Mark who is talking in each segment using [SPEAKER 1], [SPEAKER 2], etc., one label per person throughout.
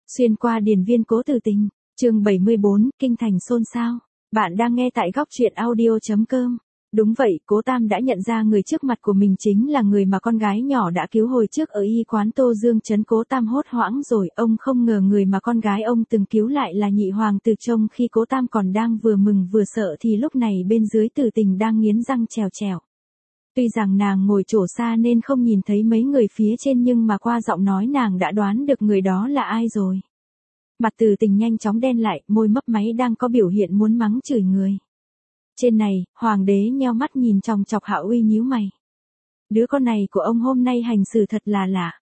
[SPEAKER 1] Xuyên qua điền viên Cố Tử Tình, chương 74, kinh thành xôn xao. Bạn đang nghe tại góc truyện audio.com. Đúng vậy, Cố Tam đã nhận ra người trước mặt của mình chính là người mà con gái nhỏ đã cứu hồi trước ở y quán Tô Dương trấn. Cố Tam hốt hoảng rồi, ông không ngờ người mà con gái ông từng cứu lại là nhị hoàng tử. Trông khi Cố Tam còn đang vừa mừng vừa sợ thì lúc này bên dưới Tử Tình đang nghiến răng trèo trèo. Tuy rằng nàng ngồi chỗ xa nên không nhìn thấy mấy người phía trên, nhưng mà qua giọng nói nàng đã đoán được người đó là ai rồi. Mặt Tử Tình nhanh chóng đen lại, môi mấp máy đang có biểu hiện muốn mắng chửi người. Trên này, hoàng đế nheo mắt nhìn chòng chọc Hạo Uy nhíu mày. Đứa con này của ông hôm nay hành xử thật là lạ.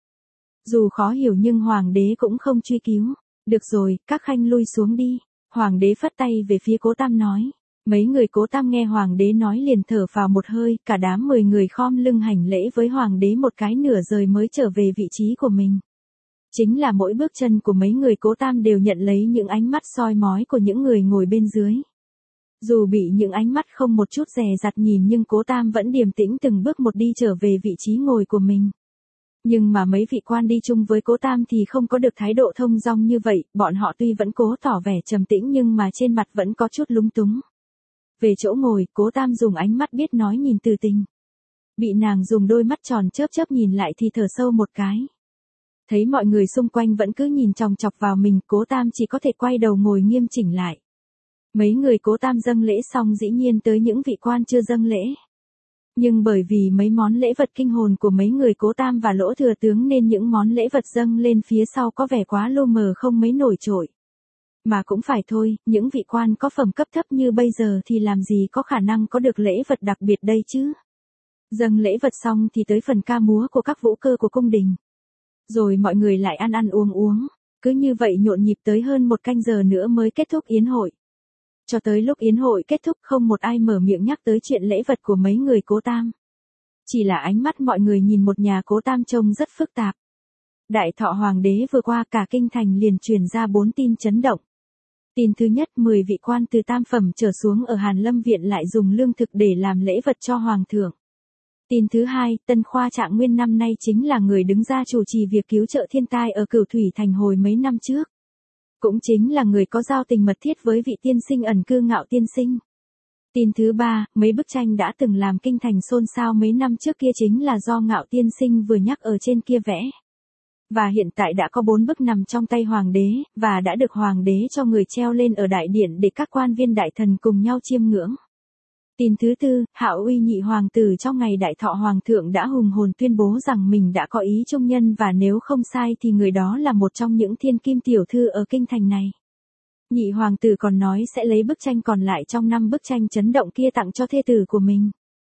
[SPEAKER 1] Dù khó hiểu nhưng hoàng đế cũng không truy cứu. Được rồi, các khanh lui xuống đi. Hoàng đế phất tay về phía Cố Tam nói. Mấy người Cố Tam nghe hoàng đế nói liền thở phào một hơi, cả đám 10 người khom lưng hành lễ với hoàng đế một cái nửa rồi mới trở về vị trí của mình. Chính là mỗi bước chân của mấy người Cố Tam đều nhận lấy những ánh mắt soi mói của những người ngồi bên dưới. Dù bị những ánh mắt không một chút dè dặt nhìn nhưng Cố Tam vẫn điềm tĩnh từng bước một đi trở về vị trí ngồi của mình. Nhưng mà mấy vị quan đi chung với Cố Tam thì không có được thái độ thông dong như vậy, bọn họ tuy vẫn cố tỏ vẻ trầm tĩnh nhưng mà trên mặt vẫn có chút lúng túng. Về chỗ ngồi, Cố Tam dùng ánh mắt biết nói nhìn Tử Tình. Bị nàng dùng đôi mắt tròn chớp chớp nhìn lại thì thở sâu một cái. Thấy mọi người xung quanh vẫn cứ nhìn chòng chọc vào mình, Cố Tam chỉ có thể quay đầu ngồi nghiêm chỉnh lại. Mấy người Cố Tam dâng lễ xong dĩ nhiên tới những vị quan chưa dâng lễ. Nhưng bởi vì mấy món lễ vật kinh hồn của mấy người Cố Tam và Lỗ Thừa Tướng nên những món lễ vật dâng lên phía sau có vẻ quá lô mờ không mấy nổi trội. Mà cũng phải thôi, những vị quan có phẩm cấp thấp như bây giờ thì làm gì có khả năng có được lễ vật đặc biệt đây chứ. Dâng lễ vật xong thì tới phần ca múa của các vũ cơ của cung đình. Rồi mọi người lại ăn ăn uống uống, cứ như vậy nhộn nhịp tới hơn 1 canh giờ nữa mới kết thúc yến hội. Cho tới lúc yến hội kết thúc không một ai mở miệng nhắc tới chuyện lễ vật của mấy người Cố Tam. Chỉ là ánh mắt mọi người nhìn một nhà Cố Tam trông rất phức tạp. Đại thọ hoàng đế vừa qua cả kinh thành liền truyền ra 4 tin chấn động. Tin thứ nhất, 10 vị quan từ tam phẩm trở xuống ở Hàn Lâm Viện lại dùng lương thực để làm lễ vật cho hoàng thượng. Tin thứ hai, Tân Khoa Trạng Nguyên năm nay chính là người đứng ra chủ trì việc cứu trợ thiên tai ở Cửu Thủy Thành hồi mấy năm trước. Cũng chính là người có giao tình mật thiết với vị tiên sinh ẩn cư Ngạo tiên sinh. Tin thứ ba, mấy bức tranh đã từng làm kinh thành xôn xao mấy năm trước kia chính là do Ngạo tiên sinh vừa nhắc ở trên kia vẽ. Và hiện tại đã có 4 bức nằm trong tay hoàng đế, và đã được hoàng đế cho người treo lên ở đại điện để các quan viên đại thần cùng nhau chiêm ngưỡng. Tin thứ tư, Hạo Uy nhị hoàng tử trong ngày đại thọ hoàng thượng đã hùng hồn tuyên bố rằng mình đã có ý trung nhân và nếu không sai thì người đó là một trong những thiên kim tiểu thư ở kinh thành này. Nhị hoàng tử còn nói sẽ lấy bức tranh còn lại trong 5 bức tranh chấn động kia tặng cho thê tử của mình.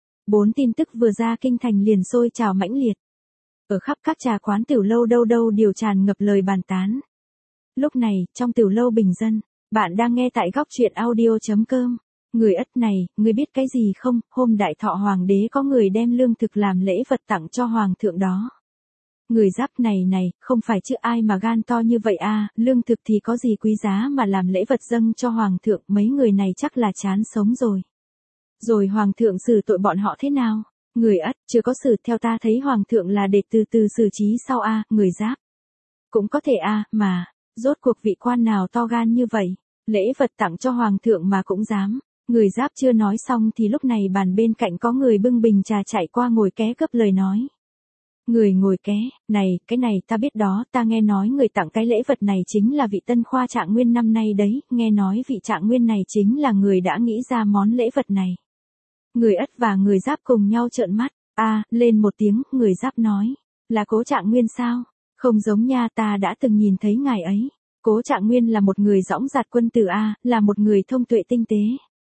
[SPEAKER 1] 4 tin tức vừa ra kinh thành liền sôi trào mãnh liệt. Ở khắp các trà quán tiểu lâu đâu đâu đều tràn ngập lời bàn tán. Lúc này, trong tiểu lâu bình dân, bạn đang nghe tại góc truyện audio.com. Người Ất này, người biết cái gì không, hôm đại thọ hoàng đế có người đem lương thực làm lễ vật tặng cho hoàng thượng đó. Người Giáp này, không phải chứ ai mà gan to như vậy à, lương thực thì có gì quý giá mà làm lễ vật dâng cho hoàng thượng, mấy người này chắc là chán sống rồi. Rồi hoàng thượng xử tội bọn họ thế nào? Người Ất, chưa có xử, theo ta thấy hoàng thượng là để từ từ xử trí sau a. Người Giáp. Cũng có thể a, mà, rốt cuộc vị quan nào to gan như vậy, lễ vật tặng cho hoàng thượng mà cũng dám. Người Giáp chưa nói xong thì lúc này bàn bên cạnh có người bưng bình trà chạy qua ngồi ké gấp lời nói. Người ngồi ké, này, cái này ta biết đó, ta nghe nói người tặng cái lễ vật này chính là vị Tân Khoa Trạng Nguyên năm nay đấy, nghe nói vị Trạng Nguyên này chính là người đã nghĩ ra món lễ vật này. Người Ất và người Giáp cùng nhau trợn mắt, lên một tiếng, người Giáp nói, là Cố Trạng Nguyên sao? Không giống nha, ta đã từng nhìn thấy ngài ấy. Cố Trạng Nguyên là một người dõng dạc quân tử là một người thông tuệ tinh tế.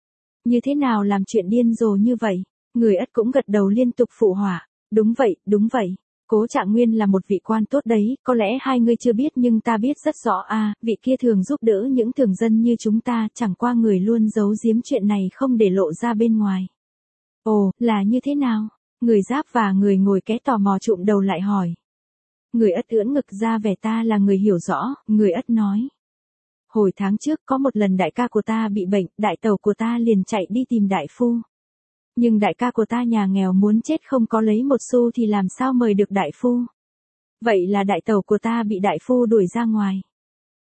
[SPEAKER 1] Như thế nào làm chuyện điên rồ như vậy? Người Ất cũng gật đầu liên tục phụ họa, đúng vậy. Cố Trạng Nguyên là một vị quan tốt đấy, có lẽ hai người chưa biết nhưng ta biết rất rõ vị kia thường giúp đỡ những thường dân như chúng ta, chẳng qua người luôn giấu giếm chuyện này không để lộ ra bên ngoài. Ồ, là như thế nào? Người Giáp và người ngồi ké tò mò trụm đầu lại hỏi. Người Ất ưỡn ngực ra vẻ ta là người hiểu rõ, người Ất nói. Hồi tháng trước có một lần đại ca của ta bị bệnh, đại tẩu của ta liền chạy đi tìm đại phu. Nhưng đại ca của ta nhà nghèo muốn chết không có lấy một xu thì làm sao mời được đại phu. Vậy là đại tẩu của ta bị đại phu đuổi ra ngoài.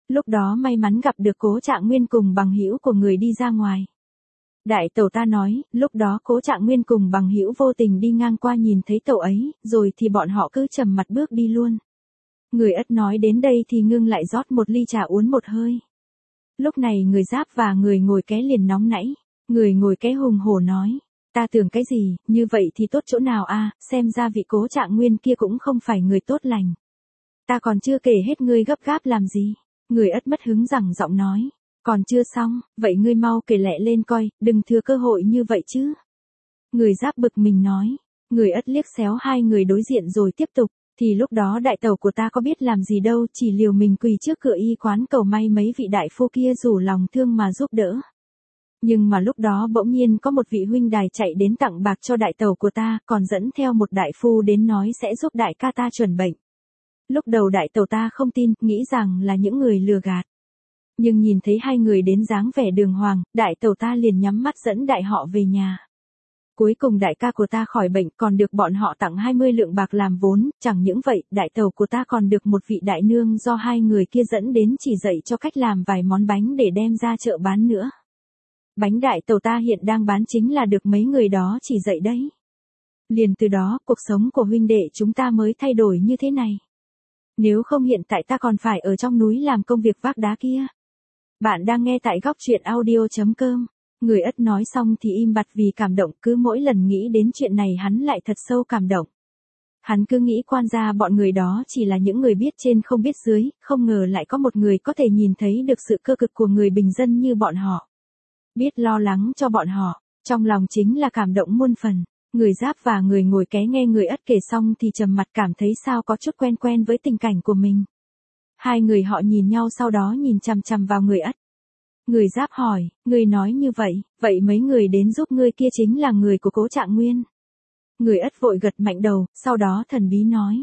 [SPEAKER 1] Lúc đó may mắn gặp được Cố Trạng Nguyên cùng bằng hữu của người đi ra ngoài. Đại tẩu ta nói, lúc đó Cố Trạng Nguyên cùng bằng hữu vô tình đi ngang qua nhìn thấy tẩu ấy, rồi thì bọn họ cứ trầm mặt bước đi luôn. Người Ất nói đến đây thì ngưng lại rót một ly trà uống một hơi. Lúc này người Giáp và người ngồi ké liền nóng nảy, người ngồi ké hùng hổ nói, ta tưởng cái gì, như vậy thì tốt chỗ nào a, xem ra vị Cố Trạng Nguyên kia cũng không phải người tốt lành. Ta còn chưa kể hết ngươi gấp gáp làm gì. Người Ất mất hứng giằng giọng nói, còn chưa xong, vậy ngươi mau kể lẹ lên coi, đừng thừa cơ hội như vậy chứ. Người Giáp bực mình nói, người Ất liếc xéo hai người đối diện rồi tiếp tục, thì lúc đó đại tẩu của ta có biết làm gì đâu, chỉ liều mình quỳ trước cửa y quán cầu may mấy vị đại phu kia rủ lòng thương mà giúp đỡ. Nhưng mà lúc đó bỗng nhiên có một vị huynh đài chạy đến tặng bạc cho đại tẩu của ta, còn dẫn theo một đại phu đến nói sẽ giúp đại ca ta chuẩn bệnh. Lúc đầu đại tẩu ta không tin, nghĩ rằng là những người lừa gạt. Nhưng nhìn thấy hai người đến dáng vẻ đường hoàng, đại tẩu ta liền nhắm mắt dẫn đại họ về nhà. Cuối cùng đại ca của ta khỏi bệnh, còn được bọn họ tặng 20 lượng bạc làm vốn, chẳng những vậy, đại tẩu của ta còn được một vị đại nương do hai người kia dẫn đến chỉ dạy cho cách làm vài món bánh để đem ra chợ bán nữa. Bánh đại tẩu ta hiện đang bán chính là được mấy người đó chỉ dạy đấy. Liền từ đó, cuộc sống của huynh đệ chúng ta mới thay đổi như thế này. Nếu không hiện tại ta còn phải ở trong núi làm công việc vác đá kia. Bạn đang nghe tại góc truyện audio.com. Người Ất nói xong thì im bặt vì cảm động, cứ mỗi lần nghĩ đến chuyện này hắn lại thật sâu cảm động. Hắn cứ nghĩ quan gia bọn người đó chỉ là những người biết trên không biết dưới, không ngờ lại có một người có thể nhìn thấy được sự cơ cực của người bình dân như bọn họ. Biết lo lắng cho bọn họ, trong lòng chính là cảm động muôn phần. Người Giáp và người ngồi ké nghe người Ất kể xong thì trầm mặt cảm thấy sao có chút quen quen với tình cảnh của mình. Hai người họ nhìn nhau sau đó nhìn chằm chằm vào người Ất. Người Giáp hỏi, người nói như vậy mấy người đến giúp ngươi kia chính là người của Cố Trạng Nguyên. Người Ất vội gật mạnh đầu, sau đó thần bí nói.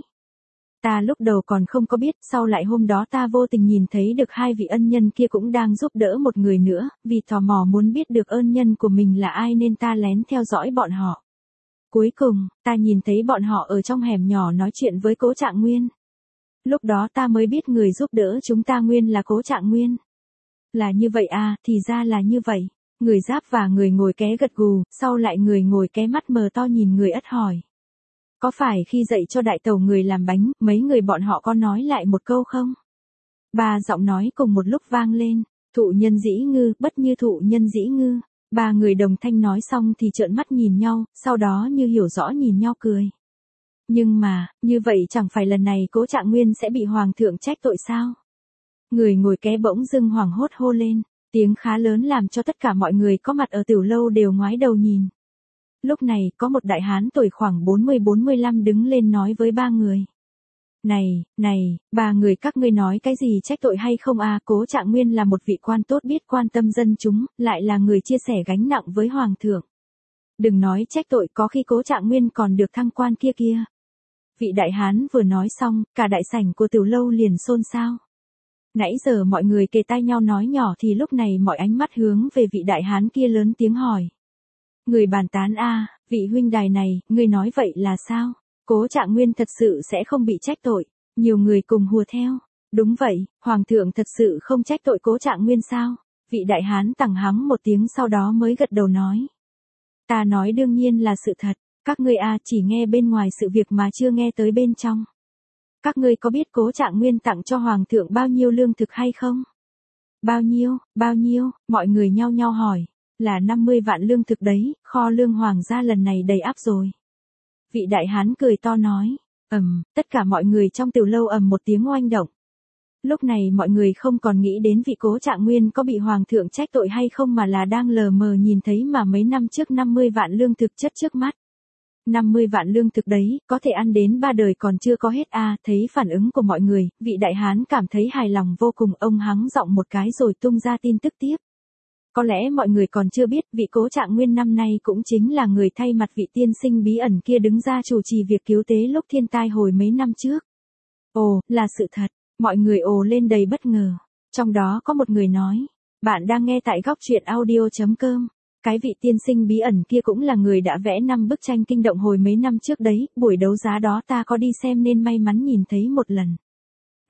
[SPEAKER 1] Ta lúc đầu còn không có biết, sau lại hôm đó ta vô tình nhìn thấy được hai vị ân nhân kia cũng đang giúp đỡ một người nữa, vì tò mò muốn biết được ân nhân của mình là ai nên ta lén theo dõi bọn họ. Cuối cùng, ta nhìn thấy bọn họ ở trong hẻm nhỏ nói chuyện với Cố Trạng Nguyên. Lúc đó ta mới biết người giúp đỡ chúng ta nguyên là Cố Trạng Nguyên. Là như vậy à, thì ra là như vậy. Người Giáp và người ngồi ké gật gù, sau lại người ngồi ké mắt mờ to nhìn người Ất hỏi. Có phải khi dạy cho đại tẩu người làm bánh, mấy người bọn họ có nói lại một câu không? Ba giọng nói cùng một lúc vang lên, thụ nhân dĩ ngư, bất như thụ nhân dĩ ngư. Ba người đồng thanh nói xong thì trợn mắt nhìn nhau, sau đó như hiểu rõ nhìn nhau cười. Nhưng mà, như vậy chẳng phải lần này Cố Trạng Nguyên sẽ bị hoàng thượng trách tội sao? Người ngồi ké bỗng dưng hoảng hốt hô lên, tiếng khá lớn làm cho tất cả mọi người có mặt ở tiểu lâu đều ngoái đầu nhìn. Lúc này, có một đại hán tuổi khoảng 40-45 đứng lên nói với ba người. Này, ba người các ngươi nói cái gì trách tội hay không à, Cố Trạng Nguyên là một vị quan tốt biết quan tâm dân chúng, lại là người chia sẻ gánh nặng với hoàng thượng. Đừng nói trách tội, có khi Cố Trạng Nguyên còn được thăng quan kia. Vị đại hán vừa nói xong, cả đại sảnh của tiểu lâu liền xôn xao. Nãy giờ mọi người kề tai nhau nói nhỏ thì lúc này mọi ánh mắt hướng về vị đại hán kia lớn tiếng hỏi. Người bàn tán a, vị huynh đài này, ngươi nói vậy là sao? Cố Trạng Nguyên thật sự sẽ không bị trách tội. Nhiều người cùng hùa theo. Đúng vậy, hoàng thượng thật sự không trách tội Cố Trạng Nguyên sao? Vị đại hán tằng hắng một tiếng sau đó mới gật đầu nói. Ta nói đương nhiên là sự thật, các ngươi chỉ nghe bên ngoài sự việc mà chưa nghe tới bên trong. Các ngươi có biết Cố Trạng Nguyên tặng cho hoàng thượng bao nhiêu lương thực hay không? Bao nhiêu, mọi người nhao nhao hỏi. Là 50 vạn lương thực đấy, kho lương hoàng gia lần này đầy ắp rồi. Vị đại hán cười to nói, tất cả mọi người trong tiểu lâu một tiếng oanh động. Lúc này mọi người không còn nghĩ đến vị Cố Trạng Nguyên có bị hoàng thượng trách tội hay không mà là đang lờ mờ nhìn thấy mà mấy năm trước 50 vạn lương thực chất trước mắt. 50 vạn lương thực đấy, có thể ăn đến 3 đời còn chưa có hết thấy phản ứng của mọi người, vị đại hán cảm thấy hài lòng vô cùng, ông hắng giọng một cái rồi tung ra tin tức tiếp. Có lẽ mọi người còn chưa biết, vị Cố Trạng Nguyên năm nay cũng chính là người thay mặt vị tiên sinh bí ẩn kia đứng ra chủ trì việc cứu tế lúc thiên tai hồi mấy năm trước. Ồ, là sự thật, mọi người ồ lên đầy bất ngờ. Trong đó có một người nói, bạn đang nghe tại góc truyện audio.com. Cái vị tiên sinh bí ẩn kia cũng là người đã vẽ 5 bức tranh kinh động hồi mấy năm trước đấy, buổi đấu giá đó ta có đi xem nên may mắn nhìn thấy một lần.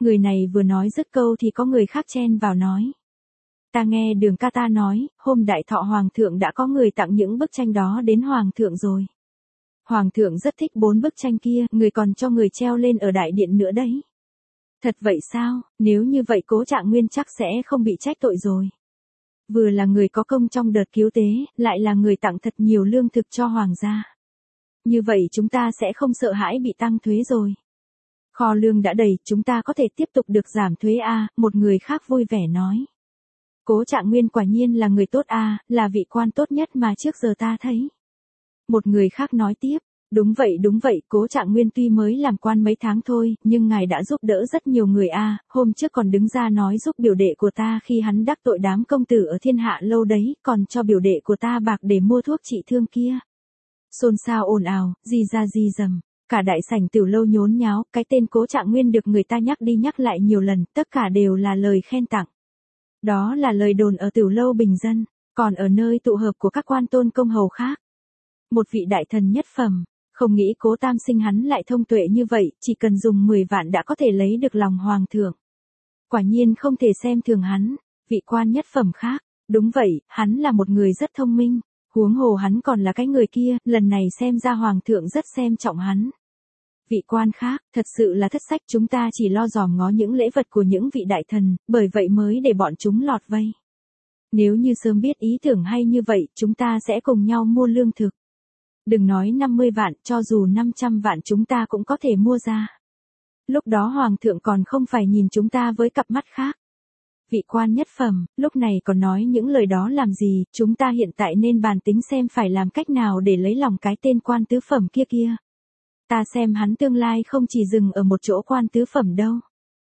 [SPEAKER 1] Người này vừa nói dứt câu thì có người khác chen vào nói. Ta nghe Đường ca ta nói, hôm đại thọ hoàng thượng đã có người tặng những bức tranh đó đến hoàng thượng rồi. Hoàng thượng rất thích 4 bức tranh kia, người còn cho người treo lên ở đại điện nữa đấy. Thật vậy sao, nếu như vậy Cố Trạng Nguyên chắc sẽ không bị trách tội rồi. Vừa là người có công trong đợt cứu tế, lại là người tặng thật nhiều lương thực cho hoàng gia. Như vậy chúng ta sẽ không sợ hãi bị tăng thuế rồi. Kho lương đã đầy, chúng ta có thể tiếp tục được giảm thuế a, một người khác vui vẻ nói. Cố Trạng Nguyên quả nhiên là người tốt a, là vị quan tốt nhất mà trước giờ ta thấy. Một người khác nói tiếp, đúng vậy, Cố Trạng Nguyên tuy mới làm quan mấy tháng thôi, nhưng ngài đã giúp đỡ rất nhiều người a, hôm trước còn đứng ra nói giúp biểu đệ của ta khi hắn đắc tội đám công tử ở Thiên Hạ Lâu đấy, còn cho biểu đệ của ta bạc để mua thuốc trị thương kia. Xôn xao ồn ào, di ra di dầm, cả đại sảnh Tiểu Lâu nhốn nháo, cái tên Cố Trạng Nguyên được người ta nhắc đi nhắc lại nhiều lần, tất cả đều là lời khen tặng. Đó là lời đồn ở Tiểu Lâu bình dân, còn ở nơi tụ hợp của các quan tôn công hầu khác. Một vị đại thần nhất phẩm, không nghĩ Cố Tam Sinh hắn lại thông tuệ như vậy, chỉ cần dùng 10 vạn đã có thể lấy được lòng hoàng thượng. Quả nhiên không thể xem thường hắn, vị quan nhất phẩm khác, đúng vậy, hắn là một người rất thông minh, huống hồ hắn còn là cái người kia, lần này xem ra hoàng thượng rất xem trọng hắn. Vị quan khác, thật sự là thất sách, chúng ta chỉ lo dòm ngó những lễ vật của những vị đại thần, bởi vậy mới để bọn chúng lọt vây. Nếu như sớm biết ý tưởng hay như vậy, chúng ta sẽ cùng nhau mua lương thực. Đừng nói 50 vạn, cho dù 500 vạn chúng ta cũng có thể mua ra. Lúc đó hoàng thượng còn không phải nhìn chúng ta với cặp mắt khác. Vị quan nhất phẩm, lúc này còn nói những lời đó làm gì, chúng ta hiện tại nên bàn tính xem phải làm cách nào để lấy lòng cái tên quan tứ phẩm kia kia. Ta xem hắn tương lai không chỉ dừng ở một chỗ quan tứ phẩm đâu.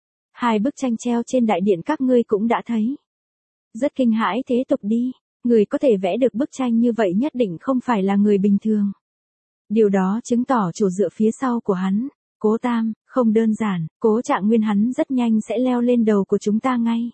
[SPEAKER 1] 2 bức tranh treo trên đại điện các ngươi cũng đã thấy. Rất kinh hãi, thế tục đi. Người có thể vẽ được bức tranh như vậy nhất định không phải là người bình thường. Điều đó chứng tỏ chỗ dựa phía sau của hắn, Cố Tam, không đơn giản, Cố Trạng Nguyên hắn rất nhanh sẽ leo lên đầu của chúng ta ngay.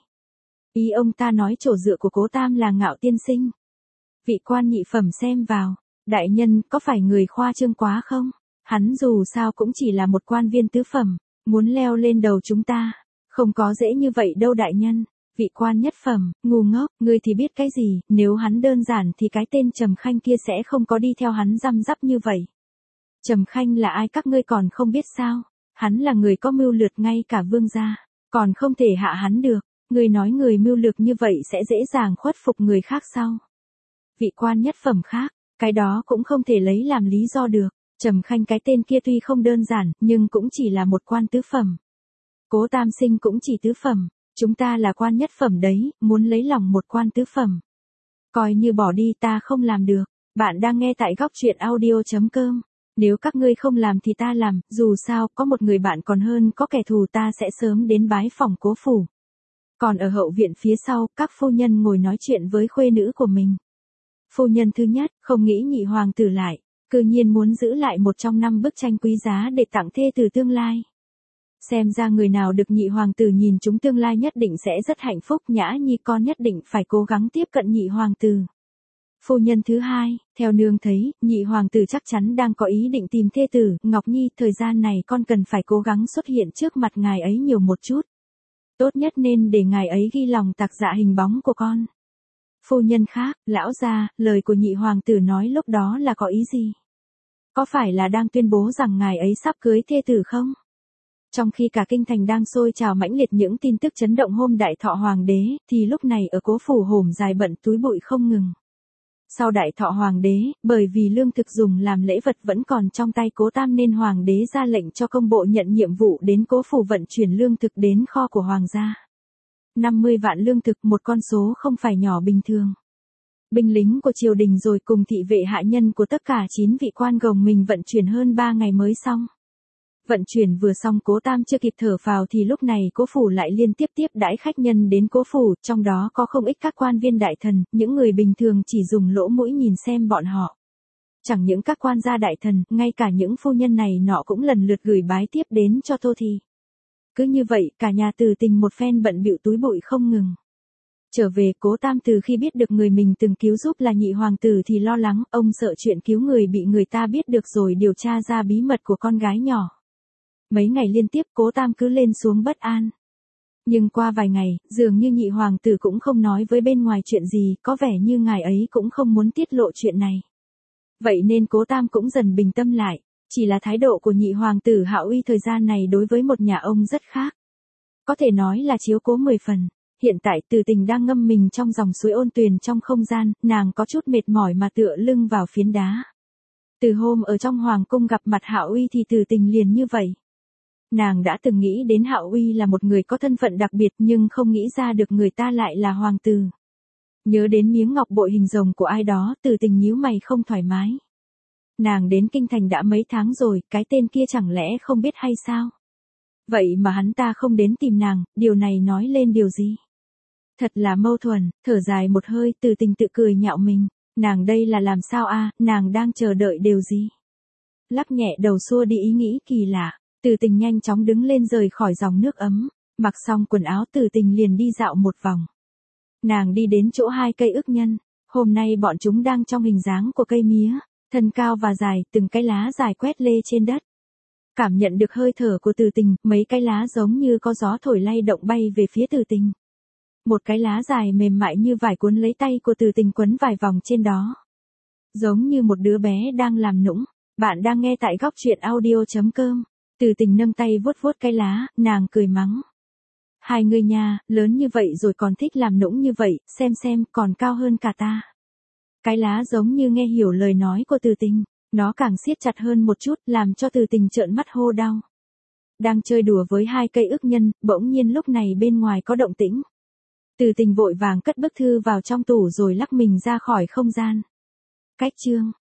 [SPEAKER 1] Ý ông ta nói chỗ dựa của Cố Tam là Ngạo tiên sinh. Vị quan nhị phẩm xem vào, đại nhân có phải người khoa trương quá không? Hắn dù sao cũng chỉ là một quan viên tứ phẩm, muốn leo lên đầu chúng ta, không có dễ như vậy đâu đại nhân. Vị quan nhất phẩm, ngu ngốc, ngươi thì biết cái gì, nếu hắn đơn giản thì cái tên Trầm Khanh kia sẽ không có đi theo hắn răm rắp như vậy. Trầm Khanh là ai các ngươi còn không biết sao? Hắn là người có mưu lược ngay cả vương gia, còn không thể hạ hắn được. Ngươi nói người mưu lược như vậy sẽ dễ dàng khuất phục người khác sao? Vị quan nhất phẩm khác, cái đó cũng không thể lấy làm lý do được. Trầm Khanh cái tên kia tuy không đơn giản, nhưng cũng chỉ là một quan tứ phẩm. Cố Tam Sinh cũng chỉ tứ phẩm. Chúng ta là quan nhất phẩm đấy, muốn lấy lòng một quan tứ phẩm. Coi như bỏ đi, ta không làm được. Bạn đang nghe tại góc truyện audio.com. Nếu các ngươi không làm thì ta làm, dù sao, có một người bạn còn hơn có kẻ thù, ta sẽ sớm đến bái phòng Cố phủ. Còn ở hậu viện phía sau, các phu nhân ngồi nói chuyện với khuê nữ của mình. Phu nhân thứ nhất, không nghĩ nhị hoàng tử lại, cư nhiên muốn giữ lại một trong 5 bức tranh quý giá để tặng thê từ tương lai. Xem ra người nào được nhị hoàng tử nhìn chúng tương lai nhất định sẽ rất hạnh phúc, Nhã Nhi con nhất định phải cố gắng tiếp cận nhị hoàng tử. Phu nhân thứ hai, theo nương thấy, nhị hoàng tử chắc chắn đang có ý định tìm thê tử, Ngọc Nhi, thời gian này con cần phải cố gắng xuất hiện trước mặt ngài ấy nhiều một chút. Tốt nhất nên để ngài ấy ghi lòng tạc dạ hình bóng của con. Phu nhân khác, lão gia, lời của nhị hoàng tử nói lúc đó là có ý gì? Có phải là đang tuyên bố rằng ngài ấy sắp cưới thê tử không? Trong khi cả kinh thành đang sôi trào mãnh liệt những tin tức chấn động hôm đại thọ hoàng đế, thì lúc này ở Cố phủ hổm dài bận túi bụi không ngừng. Sau đại thọ hoàng đế, bởi vì lương thực dùng làm lễ vật vẫn còn trong tay Cố Tam nên hoàng đế ra lệnh cho công bộ nhận nhiệm vụ đến Cố phủ vận chuyển lương thực đến kho của hoàng gia. 50 vạn lương thực, một con số không phải nhỏ bình thường. Binh lính của triều đình rồi cùng thị vệ hạ nhân của tất cả 9 vị quan gồng mình vận chuyển hơn 3 ngày mới xong. Vận chuyển vừa xong, Cố Tam chưa kịp thở phào thì lúc này Cố phủ lại liên tiếp tiếp đãi khách nhân đến Cố phủ, trong đó có không ít các quan viên đại thần, những người bình thường chỉ dùng lỗ mũi nhìn xem bọn họ. Chẳng những các quan gia đại thần, ngay cả những phu nhân này nọ cũng lần lượt gửi bái tiếp đến cho Tô Thì. Cứ như vậy, cả nhà Từ Tình một phen bận bịu túi bụi không ngừng. Trở về, Cố Tam từ khi biết được người mình từng cứu giúp là nhị hoàng tử thì lo lắng, ông sợ chuyện cứu người bị người ta biết được rồi điều tra ra bí mật của con gái nhỏ. Mấy ngày liên tiếp Cố Tam cứ lên xuống bất an. Nhưng qua vài ngày, dường như nhị hoàng tử cũng không nói với bên ngoài chuyện gì, có vẻ như ngài ấy cũng không muốn tiết lộ chuyện này. Vậy nên Cố Tam cũng dần bình tâm lại, chỉ là thái độ của nhị hoàng tử Hạo Uy thời gian này đối với một nhà ông rất khác. Có thể nói là chiếu cố 10 phần. Hiện tại Từ Tình đang ngâm mình trong dòng suối ôn tuyền trong không gian, nàng có chút mệt mỏi mà tựa lưng vào phiến đá. Từ hôm ở trong hoàng cung gặp mặt Hạo Uy thì Từ Tình liền như vậy. Nàng đã từng nghĩ đến Hạo Uy là một người có thân phận đặc biệt nhưng không nghĩ ra được người ta lại là hoàng tử. Nhớ đến miếng ngọc bội hình rồng của ai đó, Từ Tình nhíu mày không thoải mái. Nàng đến kinh thành đã mấy tháng rồi, cái tên kia chẳng lẽ không biết hay sao? Vậy mà hắn ta không đến tìm nàng, điều này nói lên điều gì? Thật là mâu thuẫn, thở dài một hơi, Từ Tình tự cười nhạo mình. Nàng đây là làm sao a? Nàng đang chờ đợi điều gì? Lắc nhẹ đầu xua đi ý nghĩ kỳ lạ, Từ Tình nhanh chóng đứng lên rời khỏi dòng nước ấm, mặc xong quần áo Từ Tình liền đi dạo một vòng. Nàng đi đến chỗ 2 cây ức nhân, hôm nay bọn chúng đang trong hình dáng của cây mía, thân cao và dài, từng cái lá dài quét lê trên đất. Cảm nhận được hơi thở của Từ Tình, mấy cái lá giống như có gió thổi lay động bay về phía Từ Tình. Một cái lá dài mềm mại như vải cuốn lấy tay của Từ Tình quấn vài vòng trên đó. Giống như một đứa bé đang làm nũng. Bạn đang nghe tại góc truyện audio.com. Từ Tình nâng tay vuốt vuốt cái lá, nàng cười mắng. Hai người nhà, lớn như vậy rồi còn thích làm nũng như vậy, xem còn cao hơn cả ta. Cái lá giống như nghe hiểu lời nói của Từ Tình, nó càng siết chặt hơn một chút, làm cho Từ Tình trợn mắt hô đau. Đang chơi đùa với 2 cây ức nhân, bỗng nhiên lúc này bên ngoài có động tĩnh. Từ Tình vội vàng cất bức thư vào trong tủ rồi lắc mình ra khỏi không gian. Cách chương